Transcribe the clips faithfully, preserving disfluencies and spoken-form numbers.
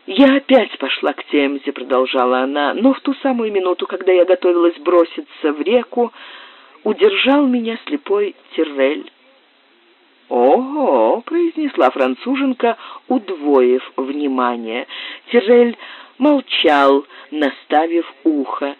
«Я опять пошла к Темзе», — продолжала она, «но в ту самую минуту, когда я готовилась броситься в реку, удержал меня слепой Тиррель». «Ого!» — произнесла француженка, удвоив внимание. Тиррель молчал, наставив ухо.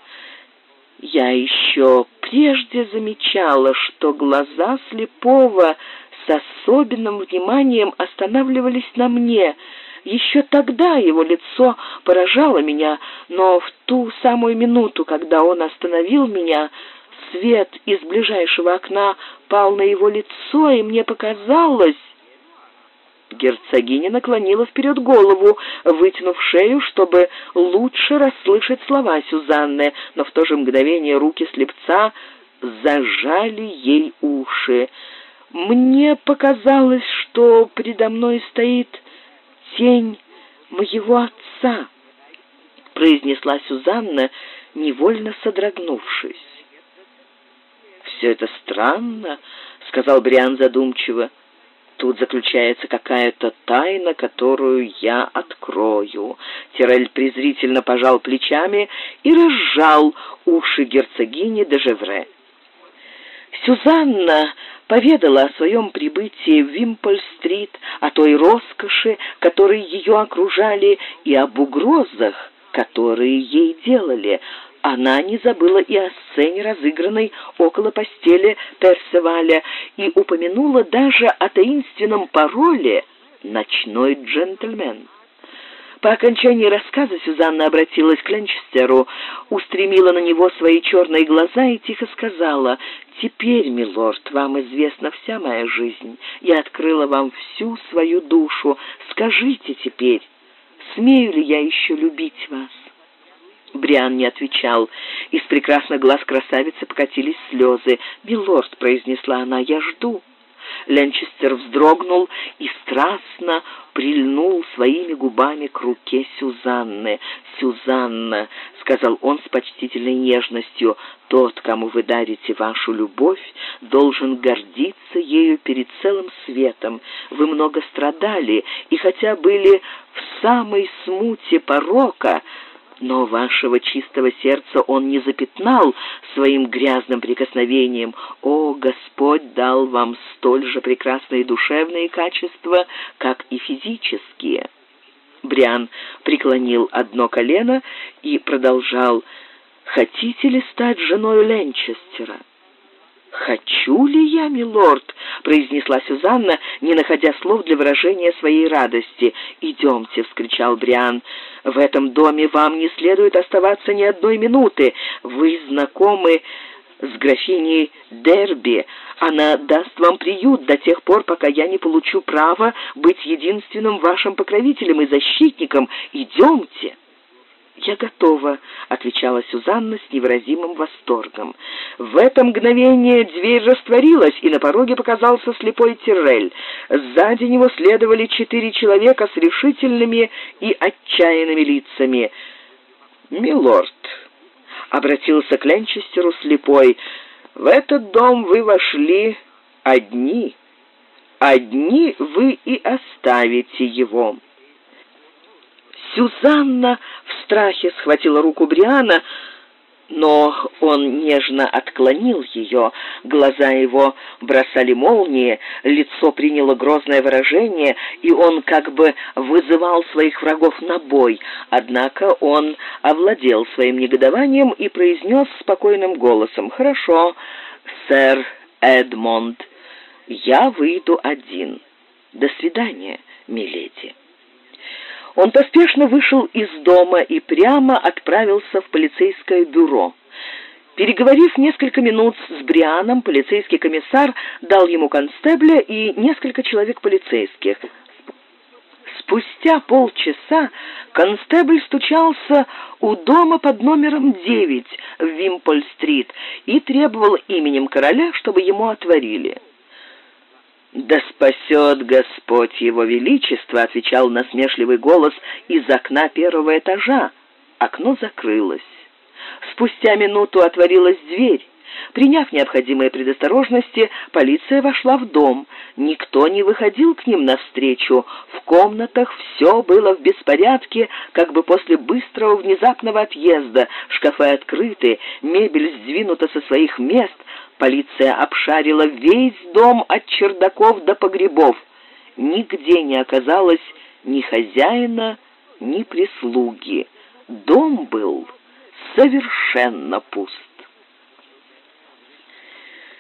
«Я еще прежде замечала, что глаза слепого с особенным вниманием останавливались на мне. Еще тогда его лицо поражало меня, но в ту самую минуту, когда он остановил меня, свет из ближайшего окна пал на его лицо, и мне показалось...» Герцогиня наклонила вперед голову, вытянув шею, чтобы лучше расслышать слова Сюзанны, но в то же мгновение руки слепца зажали ей уши. «Мне показалось, что предо мной стоит тень моего отца», — произнесла Сюзанна, невольно содрогнувшись. «Все это странно», — сказал Бриан задумчиво. «Тут заключается какая-то тайна, которую я открою». Тиррель презрительно пожал плечами и разжал уши герцогини де Жевре. Сюзанна поведала о своем прибытии в Вимполь-стрит, о той роскоши, которой ее окружали, и об угрозах, которые ей делали. Она не забыла и о сцене, разыгранной около постели Персеваля, и упомянула даже о таинственном пароле «Ночной джентльмен». По окончании рассказа Сюзанна обратилась к Ленчестеру, устремила на него свои черные глаза и тихо сказала: «Теперь, милорд, вам известна вся моя жизнь. Я открыла вам всю свою душу. Скажите теперь, смею ли я еще любить вас?» Бриан не отвечал. Из прекрасных глаз красавицы покатились слезы. «Милорд», — произнесла она, — «я жду». Ленчестер вздрогнул и страстно прильнул своими губами к руке Сюзанны. «Сюзанна», — сказал он с почтительной нежностью, — «тот, кому вы дарите вашу любовь, должен гордиться ею перед целым светом. Вы много страдали, и хотя были в самой смуте порока, но вашего чистого сердца он не запятнал своим грязным прикосновением. О, Господь дал вам столь же прекрасные душевные качества, как и физические». Бриан преклонил одно колено и продолжал: «Хотите ли стать женой Ленчестера?» «Хочу ли я, милорд?» — произнесла Сюзанна, не находя слов для выражения своей радости. «Идемте», — вскричал Бриан. «В этом доме вам не следует оставаться ни одной минуты. Вы знакомы с графиней Дерби. Она даст вам приют до тех пор, пока я не получу права быть единственным вашим покровителем и защитником. Идемте». «Я готова», — отвечала Сюзанна с невыразимым восторгом. В это мгновение дверь растворилась, и на пороге показался слепой Тиррель. Сзади него следовали четыре человека с решительными и отчаянными лицами. «Милорд», — обратился к Ленчестеру слепой, — «в этот дом вы вошли одни. Одни вы и оставите его». Сюзанна в страхе схватила руку Бриана, но он нежно отклонил ее. Глаза его бросали молнии, лицо приняло грозное выражение, и он как бы вызывал своих врагов на бой. Однако он овладел своим негодованием и произнес спокойным голосом: «Хорошо, сэр Эдмонд, я выйду один. До свидания, миледи». Он поспешно вышел из дома и прямо отправился в полицейское бюро. Переговорив несколько минут с Брианом, полицейский комиссар дал ему констебля и несколько человек полицейских. Спустя полчаса констебль стучался у дома под номером девять в Вимполь-стрит и требовал именем короля, чтобы ему отворили. «Да спасет Господь его величество», — отвечал насмешливый голос из окна первого этажа. Окно закрылось. Спустя минуту отворилась дверь. Приняв необходимые предосторожности, полиция вошла в дом. Никто не выходил к ним навстречу. В комнатах все было в беспорядке, как бы после быстрого внезапного отъезда. Шкафы открыты, мебель сдвинута со своих мест. Полиция обшарила весь дом от чердаков до погребов. Нигде не оказалось ни хозяина, ни прислуги. Дом был совершенно пуст.